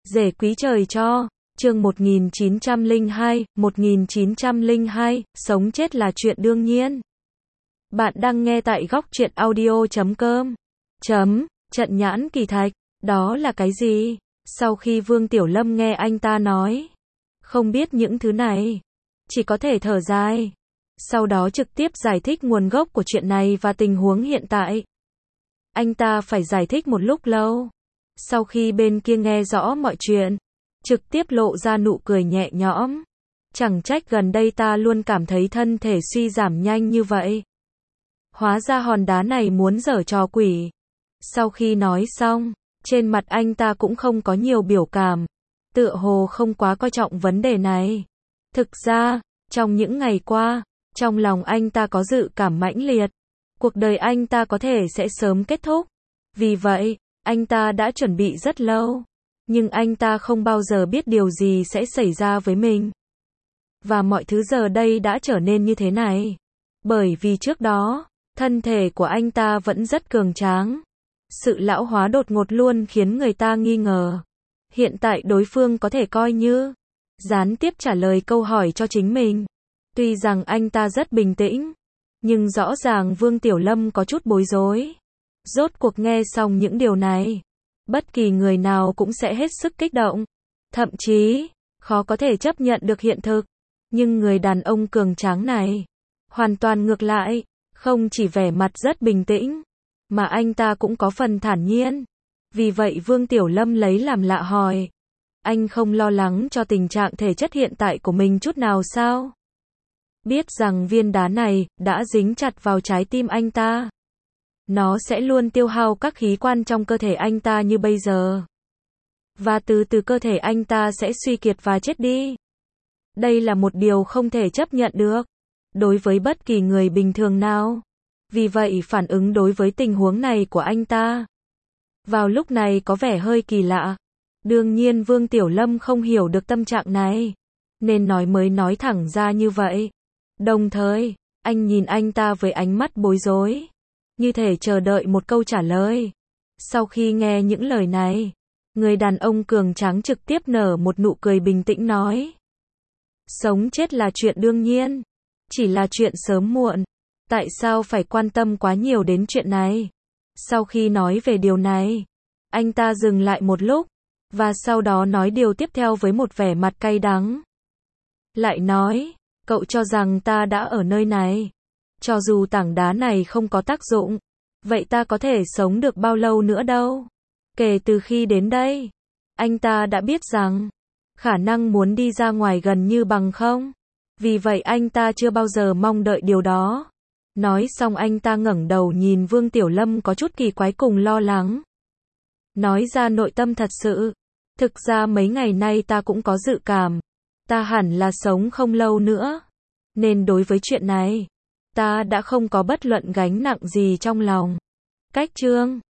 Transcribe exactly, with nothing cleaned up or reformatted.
Rể quý trời cho, chương một nghìn chín trăm lẻ hai, một nghìn chín trăm lẻ hai, sống chết là chuyện đương nhiên. Bạn đang nghe tại góc truyện audio chấm com. Chấm, trận nhãn kỳ thạch, đó là cái gì? Sau khi Vương Tiểu Lâm nghe anh ta nói, không biết những thứ này, chỉ có thể thở dài. Sau đó trực tiếp giải thích nguồn gốc của chuyện này và tình huống hiện tại. Anh ta phải giải thích một lúc lâu. Sau khi bên kia nghe rõ mọi chuyện, trực tiếp lộ ra nụ cười nhẹ nhõm. Chẳng trách gần đây ta luôn cảm thấy thân thể suy giảm nhanh như vậy. Hóa ra hòn đá này muốn giở trò quỷ. Sau khi nói xong, trên mặt anh ta cũng không có nhiều biểu cảm. Tựa hồ không quá coi trọng vấn đề này. Thực ra, trong những ngày qua, trong lòng anh ta có dự cảm mãnh liệt. Cuộc đời anh ta có thể sẽ sớm kết thúc. Vì vậy, anh ta đã chuẩn bị rất lâu. Nhưng anh ta không bao giờ biết điều gì sẽ xảy ra với mình. Và mọi thứ giờ đây đã trở nên như thế này. Bởi vì trước đó, thân thể của anh ta vẫn rất cường tráng. Sự lão hóa đột ngột luôn khiến người ta nghi ngờ. Hiện tại đối phương có thể coi như gián tiếp trả lời câu hỏi cho chính mình. Tuy rằng anh ta rất bình tĩnh, nhưng rõ ràng Vương Tiểu Lâm có chút bối rối. Rốt cuộc nghe xong những điều này, bất kỳ người nào cũng sẽ hết sức kích động. Thậm chí, khó có thể chấp nhận được hiện thực. Nhưng người đàn ông cường tráng này, hoàn toàn ngược lại, không chỉ vẻ mặt rất bình tĩnh, mà anh ta cũng có phần thản nhiên. Vì vậy Vương Tiểu Lâm lấy làm lạ hỏi, anh không lo lắng cho tình trạng thể chất hiện tại của mình chút nào sao? Biết rằng viên đá này đã dính chặt vào trái tim anh ta. Nó sẽ luôn tiêu hao các khí quan trong cơ thể anh ta như bây giờ. Và từ từ cơ thể anh ta sẽ suy kiệt và chết đi. Đây là một điều không thể chấp nhận được đối với bất kỳ người bình thường nào. Vì vậy phản ứng đối với tình huống này của anh ta vào lúc này có vẻ hơi kỳ lạ. Đương nhiên Vương Tiểu Lâm không hiểu được tâm trạng này, nên nói mới nói thẳng ra như vậy. Đồng thời, anh nhìn anh ta với ánh mắt bối rối, như thể chờ đợi một câu trả lời. Sau khi nghe những lời này, người đàn ông cường tráng trực tiếp nở một nụ cười bình tĩnh nói. Sống chết là chuyện đương nhiên, chỉ là chuyện sớm muộn. Tại sao phải quan tâm quá nhiều đến chuyện này? Sau khi nói về điều này, anh ta dừng lại một lúc, và sau đó nói điều tiếp theo với một vẻ mặt cay đắng. Lại nói, cậu cho rằng ta đã ở nơi này. Cho dù tảng đá này không có tác dụng, vậy ta có thể sống được bao lâu nữa đâu? Kể từ khi đến đây, anh ta đã biết rằng, khả năng muốn đi ra ngoài gần như bằng không. Vì vậy anh ta chưa bao giờ mong đợi điều đó. Nói xong anh ta ngẩng đầu nhìn Vương Tiểu Lâm có chút kỳ quái cùng lo lắng. Nói ra nội tâm thật sự. Thực ra mấy ngày nay ta cũng có dự cảm. Ta hẳn là sống không lâu nữa. Nên đối với chuyện này, ta đã không có bất luận gánh nặng gì trong lòng. Cách chương